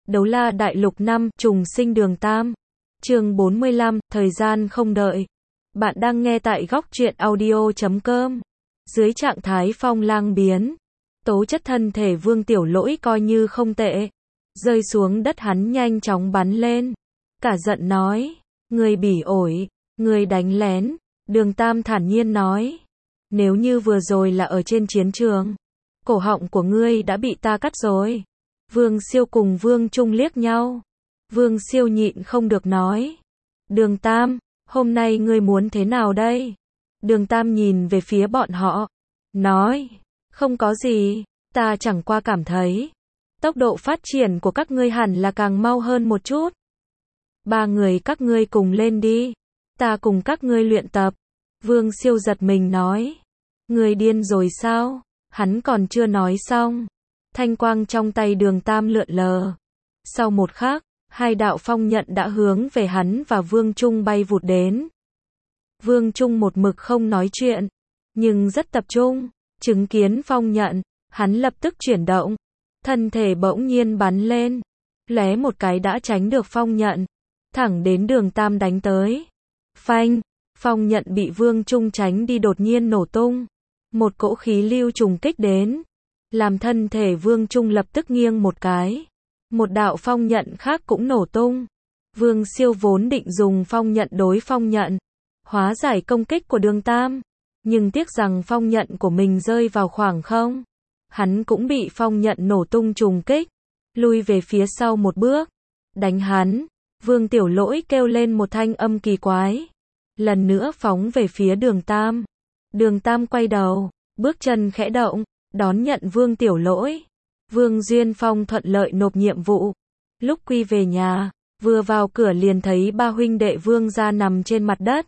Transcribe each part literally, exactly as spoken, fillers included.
Đấu La Đại Lục năm, trùng sinh Đường Tam. Chương bốn mươi lăm, thời gian không đợi. Bạn đang nghe tại góc truyện audio chấm com. Dưới trạng thái phong lang biến, tố chất thân thể Vương Tiểu Lỗi coi như không tệ. Rơi xuống đất hắn nhanh chóng bắn lên. Cả giận nói, người bỉ ổi, người đánh lén. Đường Tam thản nhiên nói, nếu như vừa rồi là ở trên chiến trường, cổ họng của ngươi đã bị ta cắt rồi. Vương Siêu cùng Vương Trung liếc nhau. Vương Siêu nhịn không được nói, Đường Tam, hôm nay ngươi muốn thế nào đây? Đường Tam nhìn về phía bọn họ, nói, không có gì, ta chẳng qua cảm thấy, tốc độ phát triển của các ngươi hẳn là càng mau hơn một chút. Ba người các ngươi cùng lên đi, ta cùng các ngươi luyện tập. Vương Siêu giật mình nói, ngươi điên rồi sao? Hắn còn chưa nói xong, thanh quang trong tay Đường Tam lượn lờ. Sau một khắc, hai đạo phong nhận đã hướng về hắn và Vương Trung bay vụt đến. Vương Trung một mực không nói chuyện, nhưng rất tập trung, chứng kiến phong nhận, hắn lập tức chuyển động, thân thể bỗng nhiên bắn lên, lóe một cái đã tránh được phong nhận, thẳng đến Đường Tam đánh tới. Phanh, phong nhận bị Vương Trung tránh đi đột nhiên nổ tung, một cỗ khí lưu trùng kích đến, làm thân thể Vương Trung lập tức nghiêng một cái. Một đạo phong nhận khác cũng nổ tung. Vương Siêu vốn định dùng phong nhận đối phong nhận, hóa giải công kích của Đường Tam, nhưng tiếc rằng phong nhận của mình rơi vào khoảng không. Hắn cũng bị phong nhận nổ tung trùng kích, lui về phía sau một bước. Đánh hắn, Vương Tiểu Lỗi kêu lên một thanh âm kỳ quái, lần nữa phóng về phía Đường Tam. Đường Tam quay đầu, bước chân khẽ động, đón nhận Vương Tiểu Lỗi. Vương Duyên Phong thuận lợi nộp nhiệm vụ. Lúc quy về nhà, vừa vào cửa liền thấy ba huynh đệ Vương gia nằm trên mặt đất.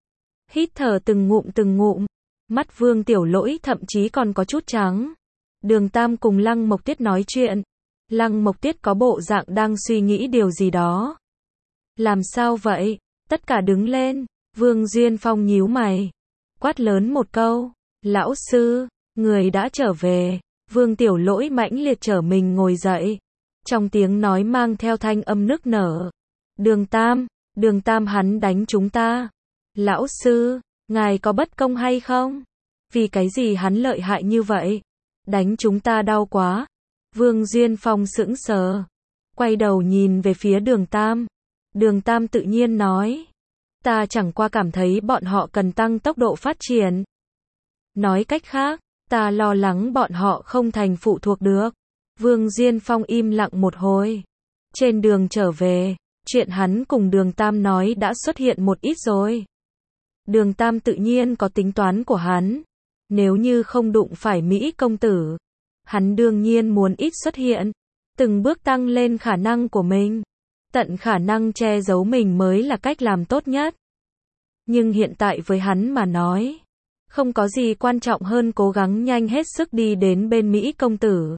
Hít thở từng ngụm từng ngụm, mắt Vương Tiểu Lỗi thậm chí còn có chút trắng. Đường Tam cùng Lăng Mộc Tiết nói chuyện. Lăng Mộc Tiết có bộ dạng đang suy nghĩ điều gì đó. Làm sao vậy? Tất cả đứng lên. Vương Duyên Phong nhíu mày, quát lớn một câu, lão sư, người đã trở về. Vương Tiểu Lỗi mãnh liệt trở mình ngồi dậy, trong tiếng nói mang theo thanh âm nức nở. Đường Tam, Đường Tam hắn đánh chúng ta. Lão sư, ngài có bất công hay không? Vì cái gì hắn lợi hại như vậy? Đánh chúng ta đau quá. Vương Duyên Phong sững sờ, quay đầu nhìn về phía Đường Tam. Đường Tam tự nhiên nói, ta chẳng qua cảm thấy bọn họ cần tăng tốc độ phát triển. Nói cách khác, ta lo lắng bọn họ không thành phụ thuộc được. Vương Duyên Phong im lặng một hồi. Trên đường trở về, chuyện hắn cùng Đường Tam nói đã xuất hiện một ít rồi. Đường Tam tự nhiên có tính toán của hắn. Nếu như không đụng phải Mỹ công tử, hắn đương nhiên muốn ít xuất hiện, từng bước tăng lên khả năng của mình. Tận khả năng che giấu mình mới là cách làm tốt nhất. Nhưng hiện tại với hắn mà nói, không có gì quan trọng hơn cố gắng nhanh hết sức đi đến bên Mỹ công tử.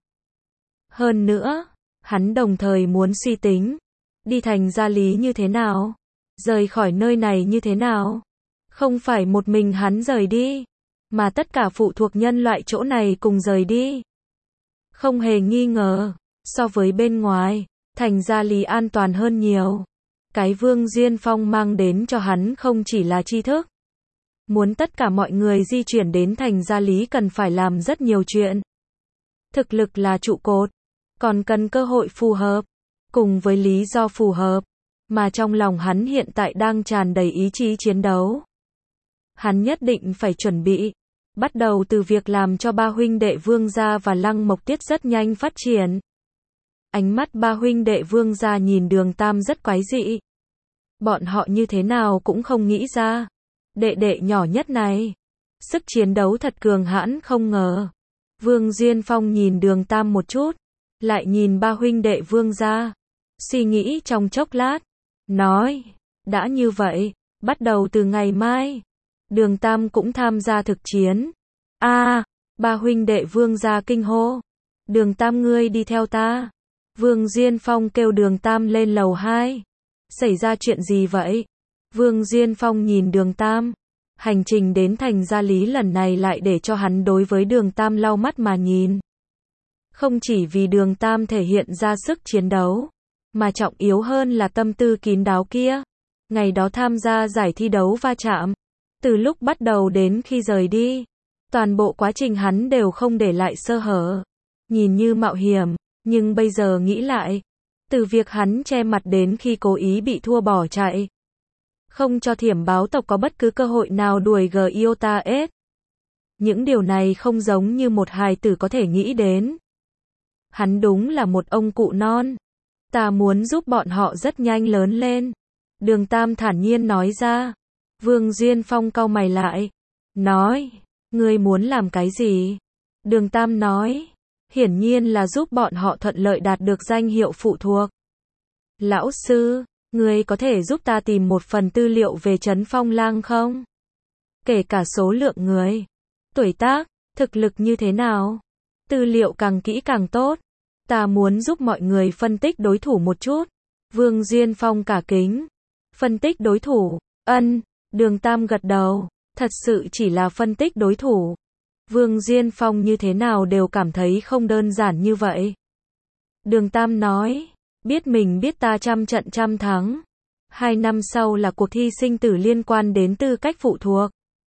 Hơn nữa, hắn đồng thời muốn suy tính, đi thành Gia Lý như thế nào, rời khỏi nơi này như thế nào. Không phải một mình hắn rời đi, mà tất cả phụ thuộc nhân loại chỗ này cùng rời đi. Không hề nghi ngờ, so với bên ngoài, thành Gia Lý an toàn hơn nhiều. Cái Vương Duyên Phong mang đến cho hắn không chỉ là tri thức. Muốn tất cả mọi người di chuyển đến thành Gia Lý cần phải làm rất nhiều chuyện. Thực lực là trụ cột, còn cần cơ hội phù hợp, cùng với lý do phù hợp, mà trong lòng hắn hiện tại đang tràn đầy ý chí chiến đấu. Hắn nhất định phải chuẩn bị, bắt đầu từ việc làm cho ba huynh đệ Vương gia và Lăng Mộc Tiết rất nhanh phát triển. Ánh mắt ba huynh đệ Vương gia nhìn Đường Tam rất quái dị. Bọn họ như thế nào cũng không nghĩ ra. Đệ đệ nhỏ nhất này, sức chiến đấu thật cường hãn không ngờ. Vương Duyên Phong nhìn Đường Tam một chút, lại nhìn ba huynh đệ Vương gia, suy nghĩ trong chốc lát, nói, đã như vậy, bắt đầu từ ngày mai, Đường Tam cũng tham gia thực chiến. A, à, ba huynh đệ Vương gia kinh hô, Đường Tam ngươi đi theo ta. Vương Duyên Phong kêu Đường Tam lên lầu hai. Xảy ra chuyện gì vậy? Vương Duyên Phong nhìn Đường Tam. Hành trình đến thành Gia Lý lần này lại để cho hắn đối với Đường Tam lau mắt mà nhìn. Không chỉ vì Đường Tam thể hiện ra sức chiến đấu, mà trọng yếu hơn là tâm tư kín đáo kia. Ngày đó tham gia giải thi đấu va chạm, từ lúc bắt đầu đến khi rời đi, toàn bộ quá trình hắn đều không để lại sơ hở. Nhìn như mạo hiểm, nhưng bây giờ nghĩ lại, từ việc hắn che mặt đến khi cố ý bị thua bỏ chạy, không cho Thiểm báo tộc có bất cứ cơ hội nào đuổi Giota S. Những điều này không giống như một hài tử có thể nghĩ đến. Hắn đúng là một ông cụ non. Ta muốn giúp bọn họ rất nhanh lớn lên. Đường Tam thản nhiên nói ra. Vương Duyên Phong cau mày lại. Nói, ngươi muốn làm cái gì? Đường Tam nói, hiển nhiên là giúp bọn họ thuận lợi đạt được danh hiệu phụ thuộc. Lão sư, ngươi có thể giúp ta tìm một phần tư liệu về Trấn Phong Lang không? Kể cả số lượng người, tuổi tác, thực lực như thế nào? Tư liệu càng kỹ càng tốt. Ta muốn giúp mọi người phân tích đối thủ một chút. Vương Duyên Phong cả kính. Phân tích đối thủ, ân, Đường Tam gật đầu. Thật sự chỉ là phân tích đối thủ. Vương Duyên Phong như thế nào đều cảm thấy không đơn giản như vậy. Đường Tam nói, biết mình biết ta trăm trận trăm thắng. Hai năm sau là cuộc thi sinh tử liên quan đến tư cách phụ thuộc.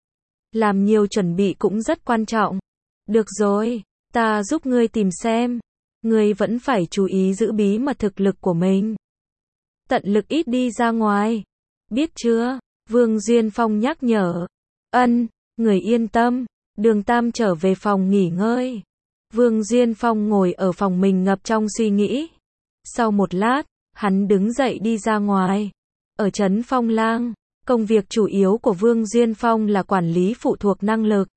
Làm nhiều chuẩn bị cũng rất quan trọng. Được rồi, ta giúp ngươi tìm xem. Ngươi vẫn phải chú ý giữ bí mật thực lực của mình. Tận lực ít đi ra ngoài. Biết chưa? Vương Duyên Phong nhắc nhở. Ân, người yên tâm. Đường Tam trở về phòng nghỉ ngơi. Vương Duyên Phong ngồi ở phòng mình ngập trong suy nghĩ. Sau một lát, hắn đứng dậy đi ra ngoài. Ở Trấn Phong Lang, công việc chủ yếu của Vương Duyên Phong là quản lý phụ thuộc năng lực.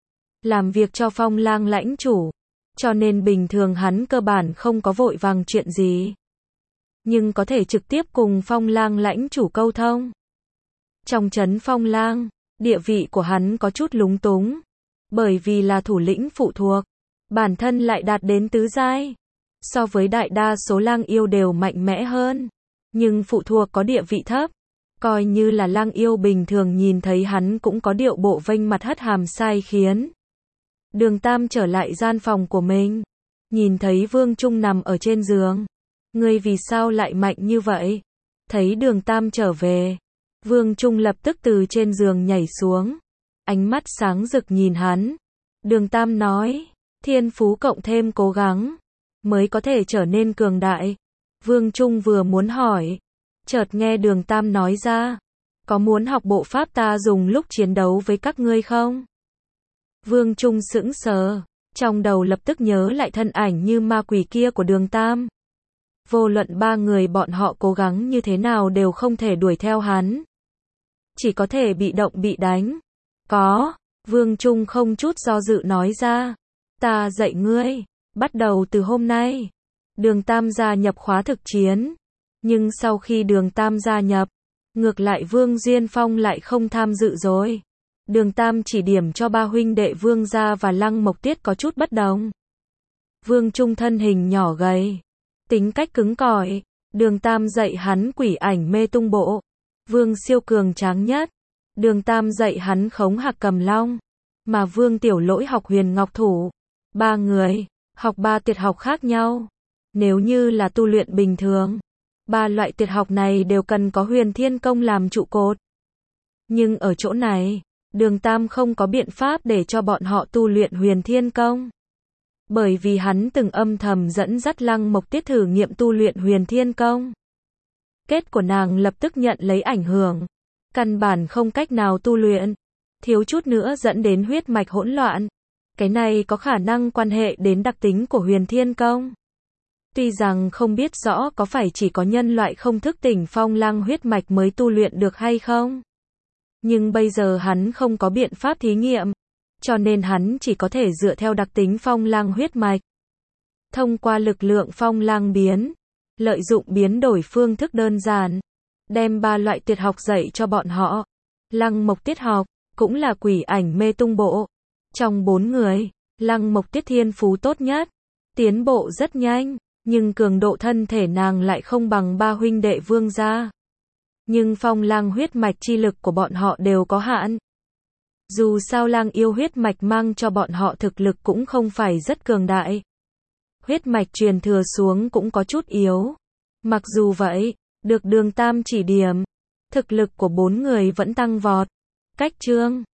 Làm việc cho Phong Lang lãnh chủ. Cho nên bình thường hắn cơ bản không có vội vàng chuyện gì. Nhưng có thể trực tiếp cùng Phong Lang lãnh chủ câu thông. Trong Trấn Phong Lang, địa vị của hắn có chút lúng túng. Bởi vì là thủ lĩnh phụ thuộc, bản thân lại đạt đến tứ giai. So với đại đa số lang yêu đều mạnh mẽ hơn. Nhưng phụ thuộc có địa vị thấp. Coi như là lang yêu bình thường nhìn thấy hắn cũng có điệu bộ vênh mặt hất hàm sai khiến. Đường Tam trở lại gian phòng của mình. Nhìn thấy Vương Trung nằm ở trên giường. Ngươi vì sao lại mạnh như vậy? Thấy Đường Tam trở về. Vương Trung lập tức từ trên giường nhảy xuống. Ánh mắt sáng rực nhìn hắn. Đường Tam nói. Thiên phú cộng thêm cố gắng. Mới có thể trở nên cường đại. Vương Trung vừa muốn hỏi. Chợt nghe Đường Tam nói ra. Có muốn học bộ pháp ta dùng lúc chiến đấu với các ngươi không? Vương Trung sững sờ. Trong đầu lập tức nhớ lại thân ảnh như ma quỷ kia của Đường Tam. Vô luận ba người bọn họ cố gắng như thế nào đều không thể đuổi theo hắn. Chỉ có thể bị động bị đánh. Có. Vương Trung không chút do dự nói ra. Ta dạy ngươi. Bắt đầu từ hôm nay. Đường Tam gia nhập khóa thực chiến. Nhưng sau khi Đường Tam gia nhập, ngược lại Vương Duyên Phong lại không tham dự rồi. Đường Tam chỉ điểm cho ba huynh đệ Vương gia và Lăng Mộc Tiết có chút bất đồng. Vương Trung thân hình nhỏ gầy, tính cách cứng cỏi. Đường Tam dạy hắn quỷ ảnh mê tung bộ. Vương Siêu cường tráng nhất. Đường Tam dạy hắn khống hạc cầm long. Mà Vương Tiểu Lỗi học huyền ngọc thủ. Ba người, học ba tuyệt học khác nhau. Nếu như là tu luyện bình thường, ba loại tuyệt học này đều cần có huyền thiên công làm trụ cột. Nhưng ở chỗ này, Đường Tam không có biện pháp để cho bọn họ tu luyện huyền thiên công. Bởi vì hắn từng âm thầm dẫn dắt Lăng Mộc Tiết thử nghiệm tu luyện huyền thiên công. Kết của nàng lập tức nhận lấy ảnh hưởng. Căn bản không cách nào tu luyện. Thiếu chút nữa dẫn đến huyết mạch hỗn loạn. Cái này có khả năng quan hệ đến đặc tính của huyền thiên công. Tuy rằng không biết rõ có phải chỉ có nhân loại không thức tỉnh Phong Lang huyết mạch mới tu luyện được hay không. Nhưng bây giờ hắn không có biện pháp thí nghiệm. Cho nên hắn chỉ có thể dựa theo đặc tính Phong Lang huyết mạch. Thông qua lực lượng Phong Lang biến. Lợi dụng biến đổi phương thức đơn giản. Đem ba loại tuyệt học dạy cho bọn họ. Lăng Mộc Tiết học, cũng là quỷ ảnh mê tung bộ. Trong bốn người, Lăng Mộc Tiết thiên phú tốt nhất. Tiến bộ rất nhanh, nhưng cường độ thân thể nàng lại không bằng ba huynh đệ Vương gia. Nhưng Phong Lang huyết mạch chi lực của bọn họ đều có hạn. Dù sao Lang yêu huyết mạch mang cho bọn họ thực lực cũng không phải rất cường đại. Huyết mạch truyền thừa xuống cũng có chút yếu. Mặc dù vậy, được Đường Tam chỉ điểm, thực lực của bốn người vẫn tăng vọt. Cách chương